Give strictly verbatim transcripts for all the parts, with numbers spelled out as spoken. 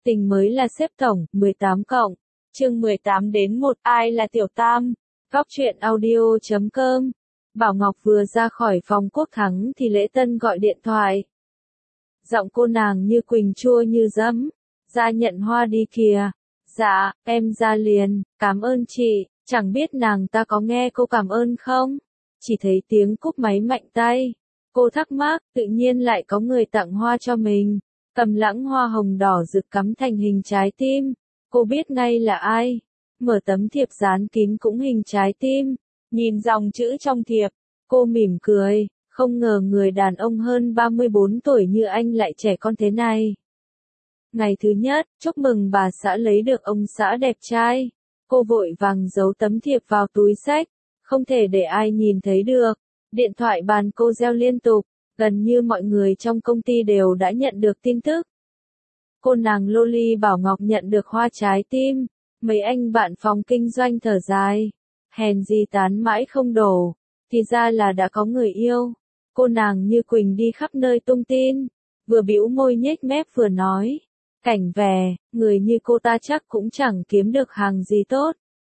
Tình mới là xếp tổng, mười tám cộng. Chương mười tám đến một, ai là Tiểu Tam? Góc truyện audio chấm com. Bảo Ngọc vừa ra khỏi phòng Quốc Thắng thì Lễ Tân gọi điện thoại. Giọng cô nàng như quỳnh chua như giấm. Ra nhận hoa đi kìa. Dạ, em ra liền, cảm ơn chị. Chẳng biết nàng ta có nghe cô cảm ơn không? Chỉ thấy tiếng cúp máy mạnh tay. Cô thắc mắc, tự nhiên lại có người tặng hoa cho mình. Cầm lãng hoa hồng đỏ rực cắm thành hình trái tim. Cô biết ngay là ai. Mở tấm thiệp dán kín cũng hình trái tim. Nhìn dòng chữ trong thiệp, cô mỉm cười. Không ngờ người đàn ông hơn ba mươi bốn tuổi như anh lại trẻ con thế này. Ngày thứ nhất, chúc mừng bà xã lấy được ông xã đẹp trai. Cô vội vàng giấu tấm thiệp vào túi xách. Không thể để ai nhìn thấy được. Điện thoại bàn cô reo liên tục. Gần như mọi người trong công ty đều đã nhận được tin tức. Cô nàng Loli Bảo Ngọc nhận được hoa trái tim. Mấy anh bạn phòng kinh doanh thở dài. Hèn gì tán mãi không đổ. Thì ra là đã có người yêu. Cô nàng như quỳnh đi khắp nơi tung tin. Vừa bĩu môi nhếch mép vừa nói. Cảnh về, người như cô ta chắc cũng chẳng kiếm được hàng gì tốt.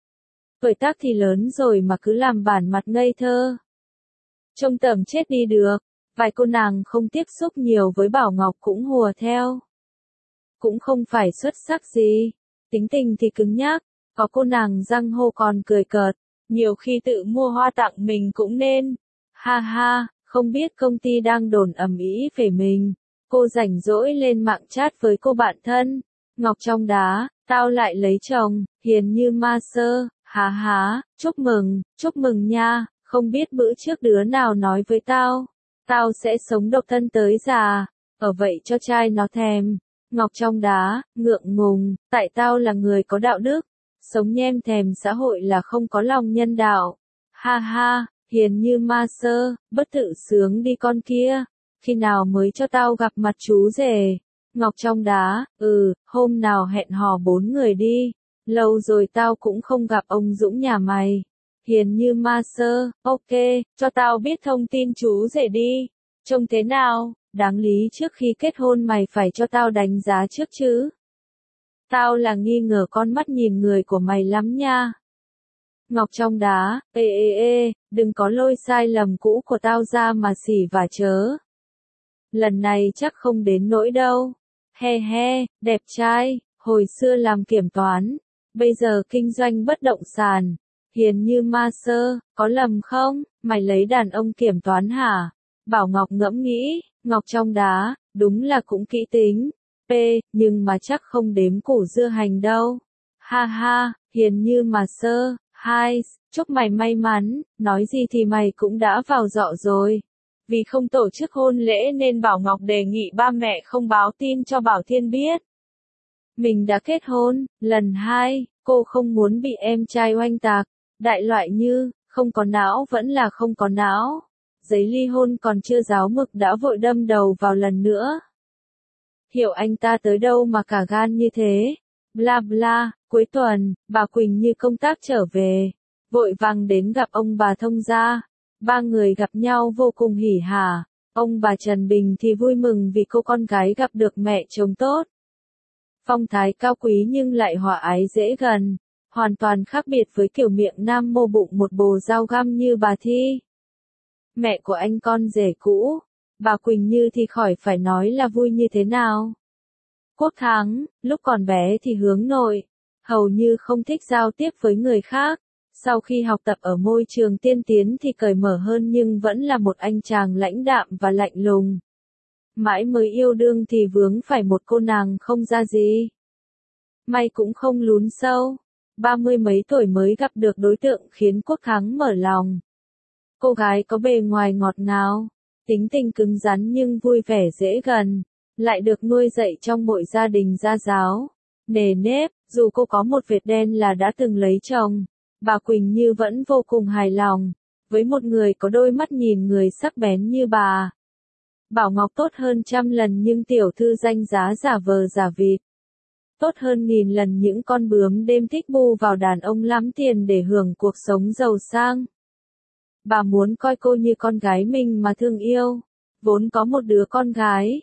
Tuổi tác thì lớn rồi mà cứ làm bản mặt ngây thơ. Trông tởm chết đi được. Vài cô nàng không tiếp xúc nhiều với Bảo Ngọc cũng hùa theo. Cũng không phải xuất sắc gì. Tính tình thì cứng nhắc. Có cô nàng răng hô còn cười cợt. Nhiều khi tự mua hoa tặng mình cũng nên. Ha ha, không biết công ty đang đồn ầm ĩ về mình. Cô rảnh rỗi lên mạng chat với cô bạn thân. Ngọc trong đá, tao lại lấy chồng, hiền như ma sơ. Há há, chúc mừng, chúc mừng nha. Không biết bữa trước đứa nào nói với tao. Tao sẽ sống độc thân tới già. Ở vậy cho trai nó thèm. Ngọc trong đá, ngượng ngùng, tại tao là người có đạo đức. Sống nhem thèm xã hội là không có lòng nhân đạo. Ha ha, hiền như ma sơ, bất tự sướng đi con kia. Khi nào mới cho tao gặp mặt chú rể? Ngọc trong đá, ừ, hôm nào hẹn hò bốn người đi. Lâu rồi tao cũng không gặp ông Dũng nhà mày. Hiền như ma sơ, ok, cho tao biết thông tin chú rể đi. Trông thế nào, đáng lý trước khi kết hôn mày phải cho tao đánh giá trước chứ. Tao là nghi ngờ con mắt nhìn người của mày lắm nha. Ngọc trong đá, ê ê ê, đừng có lôi sai lầm cũ của tao ra mà xỉ vả chớ. Lần này chắc không đến nỗi đâu. He he, đẹp trai, hồi xưa làm kiểm toán, bây giờ kinh doanh bất động sản. Hiền như ma sơ, có lầm không, mày lấy đàn ông kiểm toán hả? Bảo Ngọc ngẫm nghĩ, Ngọc trong đá, đúng là cũng kỹ tính. P, nhưng mà chắc không đếm củ dưa hành đâu. Ha ha, hiền như mà sơ, hai, chúc mày may mắn, nói gì thì mày cũng đã vào dọ rồi. Vì không tổ chức hôn lễ nên Bảo Ngọc đề nghị ba mẹ không báo tin cho Bảo Thiên biết. Mình đã kết hôn, lần hai, cô không muốn bị em trai oanh tạc. Đại loại như, không có não vẫn là không có não. Giấy ly hôn còn chưa ráo mực đã vội đâm đầu vào lần nữa. Hiểu anh ta tới đâu mà cả gan như thế. Bla bla, cuối tuần, bà Quỳnh như công tác trở về. Vội vàng đến gặp ông bà thông gia. Ba người gặp nhau vô cùng hỉ hả. Ông bà Trần Bình thì vui mừng vì cô con gái gặp được mẹ chồng tốt. Phong thái cao quý nhưng lại hòa ái dễ gần. Hoàn toàn khác biệt với kiểu miệng nam mô bụng một bồ dao găm như bà Thi. Mẹ của anh con rể cũ, bà Quỳnh Như thì khỏi phải nói là vui như thế nào. Quốc Thắng, lúc còn bé thì hướng nội, hầu như không thích giao tiếp với người khác. Sau khi học tập ở môi trường tiên tiến thì cởi mở hơn nhưng vẫn là một anh chàng lãnh đạm và lạnh lùng. Mãi mới yêu đương thì vướng phải một cô nàng không ra gì. May cũng không lún sâu. Ba mươi mấy tuổi mới gặp được đối tượng khiến Quốc Thắng mở lòng. Cô gái có bề ngoài ngọt ngào, tính tình cứng rắn nhưng vui vẻ dễ gần, lại được nuôi dạy trong một gia đình gia giáo. Nề nếp, dù cô có một vệt đen là đã từng lấy chồng, bà Quỳnh Như vẫn vô cùng hài lòng, với một người có đôi mắt nhìn người sắc bén như bà. Bảo Ngọc tốt hơn trăm lần nhưng tiểu thư danh giá giả vờ giả vịt. Tốt hơn nghìn lần những con bướm đêm thích bu vào đàn ông lắm tiền để hưởng cuộc sống giàu sang. Bà muốn coi cô như con gái mình mà thương yêu. Vốn có một đứa con gái,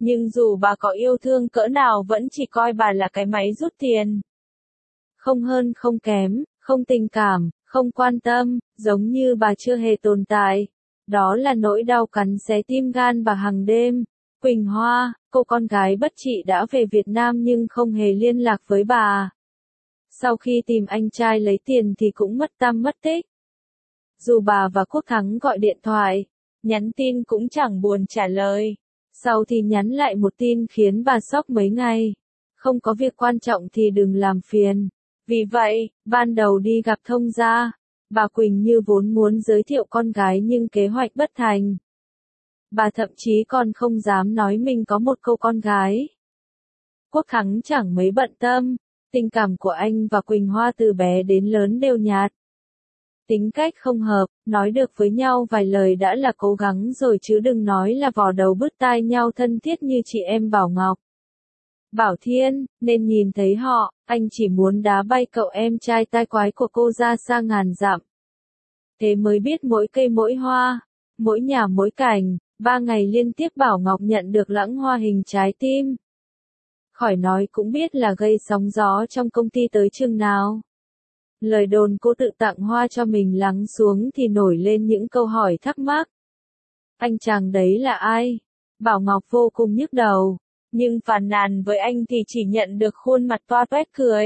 Nhưng dù bà có yêu thương cỡ nào vẫn chỉ coi bà là cái máy rút tiền. Không hơn không kém, không tình cảm, không quan tâm, giống như bà chưa hề tồn tại. Đó là nỗi đau cắn xé tim gan bà hàng đêm. Quỳnh Hoa, cô con gái bất trị đã về Việt Nam nhưng không hề liên lạc với bà. Sau khi tìm anh trai lấy tiền thì cũng mất tăm mất tích. Dù bà và Quốc Thắng gọi điện thoại, nhắn tin cũng chẳng buồn trả lời. Sau thì nhắn lại một tin khiến bà sốc mấy ngày. Không có việc quan trọng thì đừng làm phiền. Vì vậy, ban đầu đi gặp thông gia, bà Quỳnh như vốn muốn giới thiệu con gái nhưng kế hoạch bất thành. Bà thậm chí còn không dám nói mình có một cô con gái. Quốc Thắng chẳng mấy bận tâm, tình cảm của anh và Quỳnh Hoa từ bé đến lớn đều nhạt. Tính cách không hợp, nói được với nhau vài lời đã là cố gắng rồi chứ đừng nói là vò đầu bứt tai nhau thân thiết như chị em Bảo Ngọc. Bảo Thiên, nên nhìn thấy họ, anh chỉ muốn đá bay cậu em trai tai quái của cô ra xa ngàn dặm. Thế mới biết mỗi cây mỗi hoa, mỗi nhà mỗi cảnh, ba ngày liên tiếp Bảo Ngọc nhận được lãng hoa hình trái tim. Khỏi nói cũng biết là gây sóng gió trong công ty tới chừng nào. Lời đồn cô tự tặng hoa cho mình lắng xuống thì nổi lên những câu hỏi thắc mắc. Anh chàng đấy là ai? Bảo Ngọc vô cùng nhức đầu, nhưng phàn nàn với anh thì chỉ nhận được khuôn mặt toa toét cười.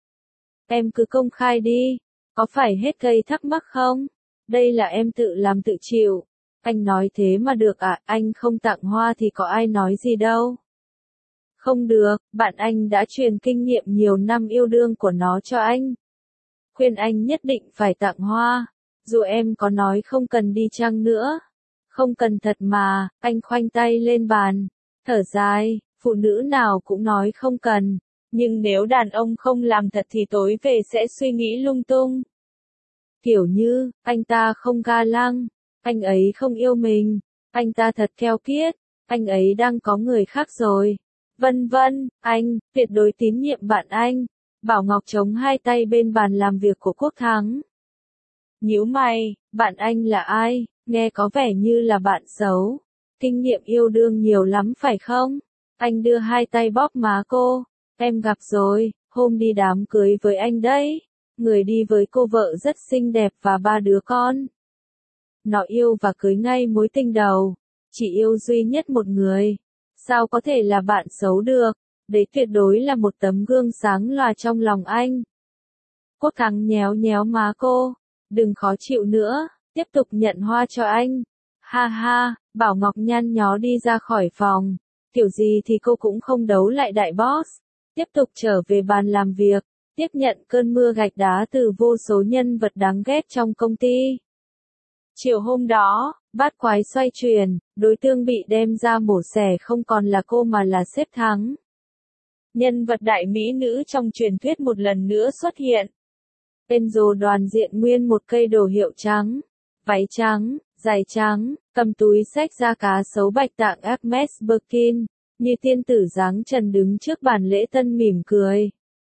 Em cứ công khai đi, có phải hết gây thắc mắc không? Đây là em tự làm tự chịu. Anh nói thế mà được à, anh không tặng hoa thì có ai nói gì đâu. Không được, bạn anh đã truyền kinh nghiệm nhiều năm yêu đương của nó cho anh. Khuyên anh nhất định phải tặng hoa, dù em có nói không cần đi chăng nữa. Không cần thật mà, anh khoanh tay lên bàn, thở dài, phụ nữ nào cũng nói không cần, nhưng nếu đàn ông không làm thật thì tối về sẽ suy nghĩ lung tung. Kiểu như, anh ta không ga lăng, anh ấy không yêu mình, anh ta thật keo kiết, anh ấy đang có người khác rồi. Vân vân, anh, tuyệt đối tín nhiệm bạn anh. Bảo Ngọc chống hai tay bên bàn làm việc của Quốc Thắng. Nhíu mày, bạn anh là ai, nghe có vẻ như là bạn xấu. Kinh nghiệm yêu đương nhiều lắm phải không? Anh đưa hai tay bóp má cô. Em gặp rồi, hôm đi đám cưới với anh đấy. Người đi với cô vợ rất xinh đẹp và ba đứa con. Nó yêu và cưới ngay mối tình đầu. Chỉ yêu duy nhất một người. Sao có thể là bạn xấu được? Đấy tuyệt đối là một tấm gương sáng lòa trong lòng anh. Quốc Thắng nhéo nhéo má cô. Đừng khó chịu nữa, tiếp tục nhận hoa cho anh. Ha ha, Bảo Ngọc nhăn nhó đi ra khỏi phòng. Kiểu gì thì cô cũng không đấu lại đại boss. Tiếp tục trở về bàn làm việc, tiếp nhận cơn mưa gạch đá từ vô số nhân vật đáng ghét trong công ty. Chiều hôm đó, bát quái xoay chuyển, đối tượng bị đem ra mổ xẻ không còn là cô mà là sếp Thắng. Nhân vật đại mỹ nữ trong truyền thuyết một lần nữa xuất hiện. Enzo đoàn diện nguyên một cây đồ hiệu trắng, váy trắng, giày trắng, cầm túi xách da cá sấu bạch tạng Hermes Birkin, như tiên tử dáng trần đứng trước bàn lễ tân mỉm cười.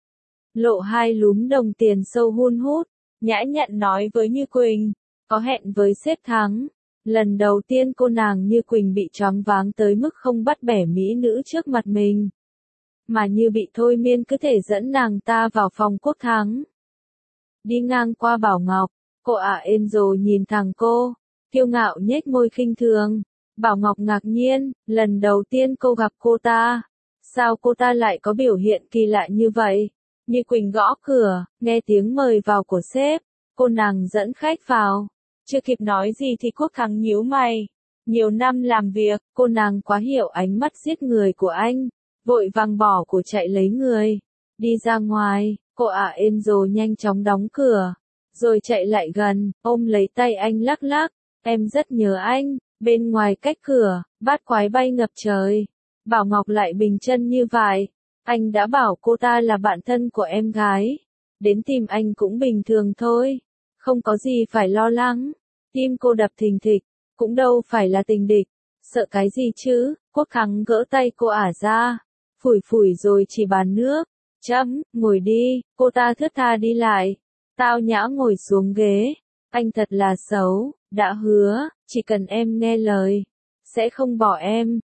Lộ hai lúm đồng tiền sâu hun hút, nhã nhặn nói với Như Quỳnh, có hẹn với sếp Thắng. Lần đầu tiên cô nàng Như Quỳnh bị choáng váng tới mức không bắt bẻ mỹ nữ trước mặt mình. Mà như bị thôi miên cứ thể dẫn nàng ta vào phòng Quốc Thắng. Đi ngang qua Bảo Ngọc, cô ả Enzo nhìn thẳng cô, kiêu ngạo nhếch môi khinh thường. Bảo Ngọc ngạc nhiên, lần đầu tiên cô gặp cô ta. Sao cô ta lại có biểu hiện kỳ lạ như vậy? Như Quỳnh gõ cửa, nghe tiếng mời vào của sếp, cô nàng dẫn khách vào. Chưa kịp nói gì thì Quốc Thắng nhíu mày. Nhiều năm làm việc, cô nàng quá hiểu ánh mắt giết người của anh. Vội vàng bỏ của chạy lấy người. Đi ra ngoài, cô ả Enzo nhanh chóng đóng cửa. Rồi chạy lại gần, ôm lấy tay anh lắc lắc. Em rất nhớ anh. Bên ngoài cách cửa, bát quái bay ngập trời. Bảo Ngọc lại bình chân như vậy. Anh đã bảo cô ta là bạn thân của em gái. Đến tìm anh cũng bình thường thôi. Không có gì phải lo lắng. Tim cô đập thình thịch. Cũng đâu phải là tình địch. Sợ cái gì chứ? Quốc Thắng gỡ tay cô ả ra. Phủi phủi rồi chỉ bàn nước. Chấm, ngồi đi. Cô ta thướt tha đi lại. Tao nhã ngồi xuống ghế. Anh thật là xấu. Đã hứa, chỉ cần em nghe lời. Sẽ không bỏ em.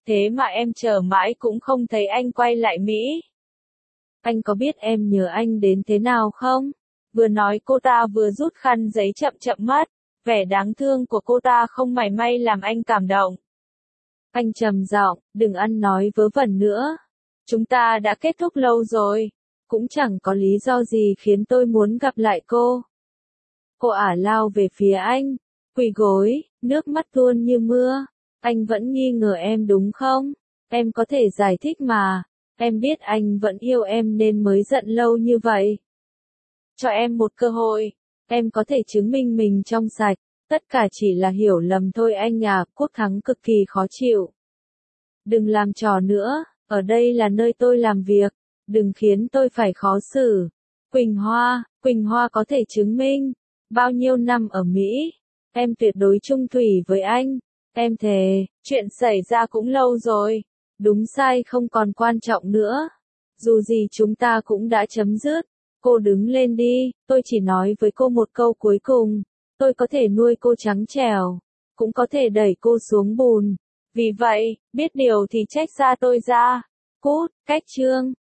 Thế mà em chờ mãi cũng không thấy anh quay lại Mỹ. Anh có biết em nhớ anh đến thế nào không? Vừa nói cô ta vừa rút khăn giấy chậm chậm mắt, vẻ đáng thương của cô ta không mảy may làm anh cảm động. Anh trầm giọng, đừng ăn nói vớ vẩn nữa. Chúng ta đã kết thúc lâu rồi, cũng chẳng có lý do gì khiến tôi muốn gặp lại cô. Cô ả lao về phía anh, quỳ gối, nước mắt tuôn như mưa. Anh vẫn nghi ngờ em đúng không? Em có thể giải thích mà. Em biết anh vẫn yêu em nên mới giận lâu như vậy. Cho em một cơ hội. Em có thể chứng minh mình trong sạch. Tất cả chỉ là hiểu lầm thôi anh à. Quốc Thắng cực kỳ khó chịu. Đừng làm trò nữa. Ở đây là nơi tôi làm việc. Đừng khiến tôi phải khó xử. Quỳnh Hoa, Quỳnh Hoa có thể chứng minh. Bao nhiêu năm ở Mỹ. Em tuyệt đối chung thủy với anh. Em thề, chuyện xảy ra cũng lâu rồi. Đúng sai không còn quan trọng nữa. Dù gì chúng ta cũng đã chấm dứt. Cô đứng lên đi, tôi chỉ nói với cô một câu cuối cùng. Tôi có thể nuôi cô trắng trẻo, cũng có thể đẩy cô xuống bùn. Vì vậy, biết điều thì trách ra tôi ra. Cút, cách chương.